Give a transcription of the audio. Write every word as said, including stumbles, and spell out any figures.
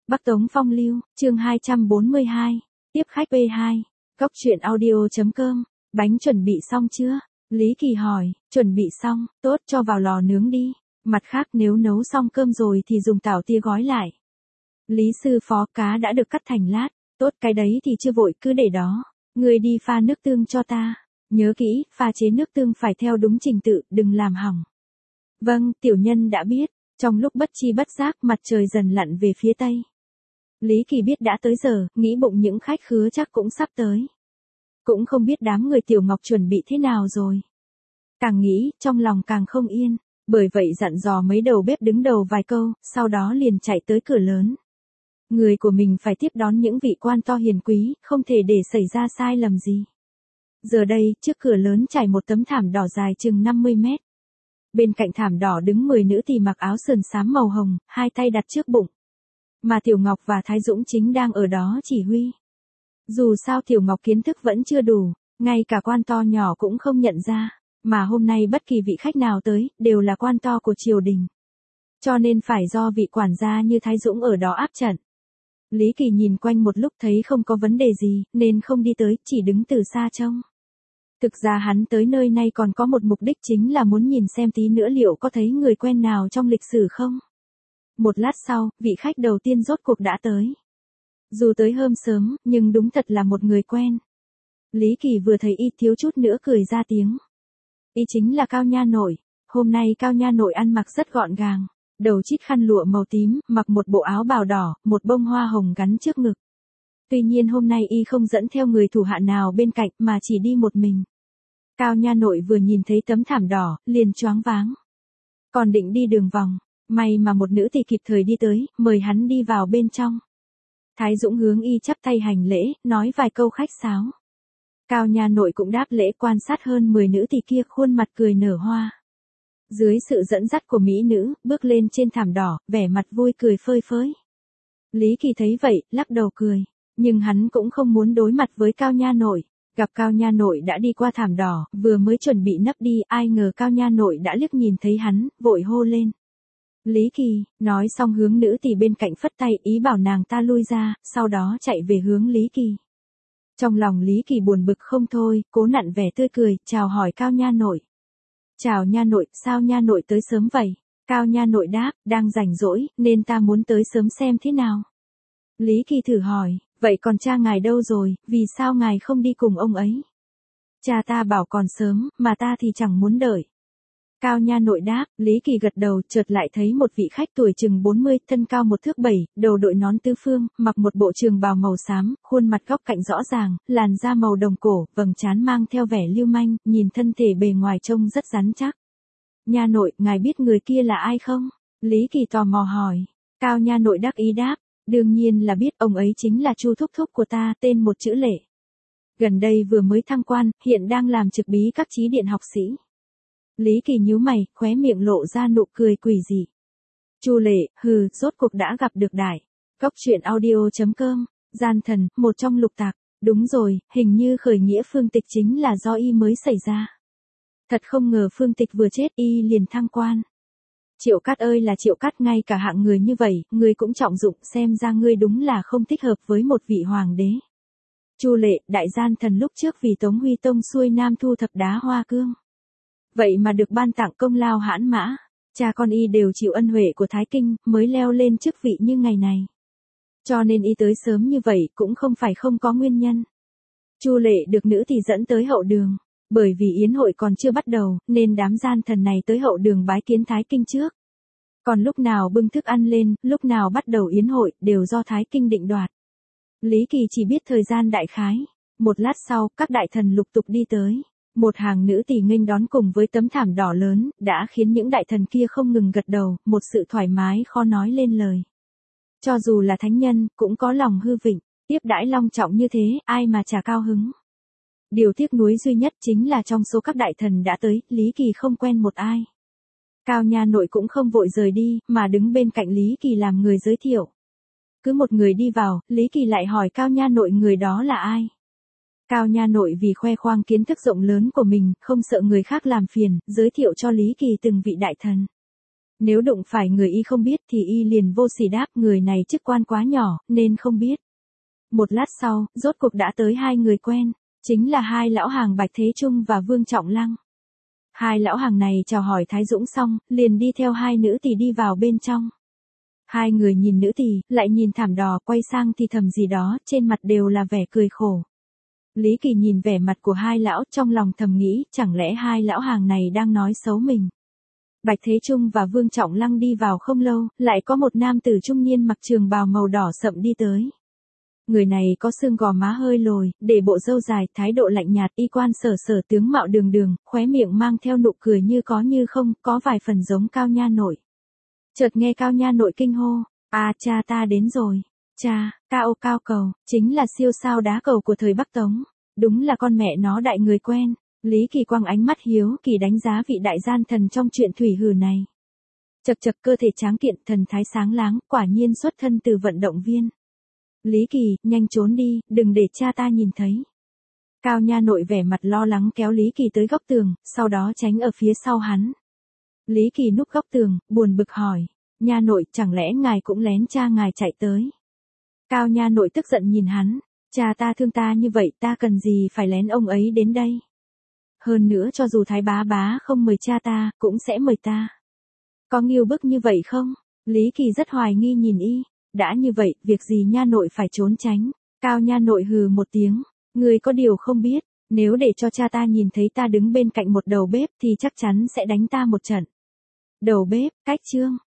Bắc Tống Phong Lưu, chương hai trăm bốn mươi hai, tiếp khách pê hai, góc truyện audio.com, bánh chuẩn bị xong chưa? Lý Kỳ hỏi, chuẩn bị xong, tốt cho vào lò nướng đi, mặt khác nếu nấu xong cơm rồi thì dùng tảo tia gói lại. Lý sư phó, cá đã được cắt thành lát, tốt cái đấy thì chưa vội cứ để đó, người đi pha nước tương cho ta, nhớ kỹ, pha chế nước tương phải theo đúng trình tự, đừng làm hỏng. Vâng, tiểu nhân đã biết, trong lúc bất chi bất giác mặt trời dần lặn về phía tây. Lý Kỳ biết đã tới giờ, nghĩ bụng những khách khứa chắc cũng sắp tới. Cũng không biết đám người Tiểu Ngọc chuẩn bị thế nào rồi. Càng nghĩ, trong lòng càng không yên, bởi vậy dặn dò mấy đầu bếp đứng đầu vài câu, sau đó liền chạy tới cửa lớn. Người của mình phải tiếp đón những vị quan to hiền quý, không thể để xảy ra sai lầm gì. Giờ đây, trước cửa lớn trải một tấm thảm đỏ dài chừng năm mươi mét. Bên cạnh thảm đỏ đứng mười nữ tỳ mặc áo sườn xám màu hồng, hai tay đặt trước bụng. Mà Tiểu Ngọc và Thái Dũng chính đang ở đó chỉ huy. Dù sao Tiểu Ngọc kiến thức vẫn chưa đủ, ngay cả quan to nhỏ cũng không nhận ra, mà hôm nay bất kỳ vị khách nào tới, đều là quan to của triều đình. Cho nên phải do vị quản gia như Thái Dũng ở đó áp trận. Lý Kỳ nhìn quanh một lúc thấy không có vấn đề gì, nên không đi tới, chỉ đứng từ xa trông. Thực ra hắn tới nơi này còn có một mục đích chính là muốn nhìn xem tí nữa liệu có thấy người quen nào trong lịch sử không. Một lát sau, vị khách đầu tiên rốt cuộc đã tới. Dù tới hôm sớm, nhưng đúng thật là một người quen. Lý Kỳ vừa thấy y thiếu chút nữa cười ra tiếng. Y chính là Cao Nha Nội. Hôm nay Cao Nha Nội ăn mặc rất gọn gàng, đầu chít khăn lụa màu tím, mặc một bộ áo bào đỏ, một bông hoa hồng gắn trước ngực. Tuy nhiên hôm nay y không dẫn theo người thủ hạ nào bên cạnh mà chỉ đi một mình. Cao Nha Nội vừa nhìn thấy tấm thảm đỏ, liền choáng váng. Còn định đi đường vòng, may mà một nữ tỳ kịp thời đi tới, mời hắn đi vào bên trong. Thái Dũng hướng y chắp tay hành lễ, nói vài câu khách sáo. Cao Nha Nội cũng đáp lễ quan sát hơn mười nữ tỳ kia khuôn mặt cười nở hoa. Dưới sự dẫn dắt của mỹ nữ, bước lên trên thảm đỏ, vẻ mặt vui cười phơi phới. Lý Kỳ thấy vậy, lắc đầu cười, nhưng hắn cũng không muốn đối mặt với Cao Nha Nội. Gặp Cao Nha Nội đã đi qua thảm đỏ, vừa mới chuẩn bị nấp đi, ai ngờ Cao Nha Nội đã liếc nhìn thấy hắn, vội hô lên. Lý Kỳ, nói xong hướng nữ tỳ bên cạnh phất tay, ý bảo nàng ta lui ra, sau đó chạy về hướng Lý Kỳ. Trong lòng Lý Kỳ buồn bực không thôi, cố nặn vẻ tươi cười, chào hỏi Cao Nha Nội. Chào Nha Nội, sao Nha Nội tới sớm vậy? Cao Nha Nội đáp, đang rảnh rỗi, nên ta muốn tới sớm xem thế nào. Lý Kỳ thử hỏi, vậy còn cha ngài đâu rồi, vì sao ngài không đi cùng ông ấy? Cha ta bảo còn sớm, mà ta thì chẳng muốn đợi. Cao Nha Nội đáp, Lý Kỳ gật đầu, chợt lại thấy một vị khách tuổi chừng bốn mươi, thân cao một thước bảy, đầu đội nón tứ phương, mặc một bộ trường bào màu xám, khuôn mặt góc cạnh rõ ràng, làn da màu đồng cổ, vầng trán mang theo vẻ lưu manh, nhìn thân thể bề ngoài trông rất rắn chắc. Nha Nội, ngài biết người kia là ai không? Lý Kỳ tò mò hỏi. Cao Nha Nội đắc ý đáp, đương nhiên là biết, ông ấy chính là Chu thúc thúc của ta, tên một chữ Lệ. Gần đây vừa mới thăng quan, hiện đang làm trực bí các chí điện học sĩ. Lý Kỳ nhíu mày, khóe miệng lộ ra nụ cười quỷ dị. Chu Lệ, hừ, rốt cuộc đã gặp được đại. Góc truyện audio.com, gian thần, một trong lục tạc. Đúng rồi, hình như khởi nghĩa Phương Tịch chính là do y mới xảy ra. Thật không ngờ Phương Tịch vừa chết y liền thăng quan. Triệu Cát ơi là Triệu Cát, ngay cả hạng người như vậy, ngươi cũng trọng dụng, xem ra ngươi đúng là không thích hợp với một vị hoàng đế. Chu Lệ, đại gian thần lúc trước vì Tống Huy Tông xuôi nam thu thập đá hoa cương. Vậy mà được ban tặng công lao hãn mã, cha con y đều chịu ân huệ của Thái Kinh, mới leo lên chức vị như ngày này. Cho nên y tới sớm như vậy cũng không phải không có nguyên nhân. Chu Lệ được nữ thì dẫn tới hậu đường, bởi vì yến hội còn chưa bắt đầu, nên đám gian thần này tới hậu đường bái kiến Thái Kinh trước. Còn lúc nào bưng thức ăn lên, lúc nào bắt đầu yến hội, đều do Thái Kinh định đoạt. Lý Kỳ chỉ biết thời gian đại khái. Một lát sau, các đại thần lục tục đi tới. Một hàng nữ tỳ nghênh đón cùng với tấm thảm đỏ lớn, đã khiến những đại thần kia không ngừng gật đầu, một sự thoải mái khó nói lên lời. Cho dù là thánh nhân, cũng có lòng hư vịnh, tiếp đãi long trọng như thế, ai mà chả cao hứng. Điều tiếc nuối duy nhất chính là trong số các đại thần đã tới, Lý Kỳ không quen một ai. Cao Nha Nội cũng không vội rời đi, mà đứng bên cạnh Lý Kỳ làm người giới thiệu. Cứ một người đi vào, Lý Kỳ lại hỏi Cao Nha Nội người đó là ai. Cao Nha Nội vì khoe khoang kiến thức rộng lớn của mình, không sợ người khác làm phiền, giới thiệu cho Lý Kỳ từng vị đại thần. Nếu đụng phải người y không biết thì y liền vô sỉ đáp người này chức quan quá nhỏ, nên không biết. Một lát sau, rốt cuộc đã tới hai người quen, chính là hai lão hàng Bạch Thế Trung và Vương Trọng Lăng. Hai lão hàng này chào hỏi Thái Dũng xong, liền đi theo hai nữ tỳ đi vào bên trong. Hai người nhìn nữ tỳ, lại nhìn Thảm Đỏ, quay sang thì thầm gì đó, trên mặt đều là vẻ cười khổ. Lý Kỳ nhìn vẻ mặt của hai lão, trong lòng thầm nghĩ, chẳng lẽ hai lão hàng này đang nói xấu mình. Bạch Thế Trung và Vương Trọng Lăng đi vào không lâu, lại có một nam tử trung niên mặc trường bào màu đỏ sậm đi tới. Người này có xương gò má hơi lồi, để bộ râu dài, thái độ lạnh nhạt, y quan sở sở, tướng mạo đường đường, khóe miệng mang theo nụ cười như có như không, có vài phần giống Cao Nha Nội. Chợt nghe Cao Nha Nội kinh hô, "À cha, ta đến rồi." Cha, Cao Cao Cầu, chính là siêu sao đá cầu của thời Bắc Tống. Đúng là con mẹ nó đại người quen. Lý Kỳ quăng ánh mắt hiếu kỳ đánh giá vị đại gian thần trong chuyện thủy hử này. Chật chật, cơ thể tráng kiện, thần thái sáng láng, quả nhiên xuất thân từ vận động viên. Lý Kỳ, nhanh trốn đi, đừng để cha ta nhìn thấy. Cao Nha Nội vẻ mặt lo lắng kéo Lý Kỳ tới góc tường, sau đó tránh ở phía sau hắn. Lý Kỳ núp góc tường, buồn bực hỏi, Nha Nội, chẳng lẽ ngài cũng lén cha ngài chạy tới? Cao Nha Nội tức giận nhìn hắn, cha ta thương ta như vậy, ta cần gì phải lén ông ấy đến đây? Hơn nữa cho dù Thái bá bá không mời cha ta, cũng sẽ mời ta. Có nghiêu bức như vậy không? Lý Kỳ rất hoài nghi nhìn y, đã như vậy, việc gì Nha Nội phải trốn tránh? Cao Nha Nội hừ một tiếng, người có điều không biết, nếu để cho cha ta nhìn thấy ta đứng bên cạnh một đầu bếp thì chắc chắn sẽ đánh ta một trận. Đầu bếp, cách chương.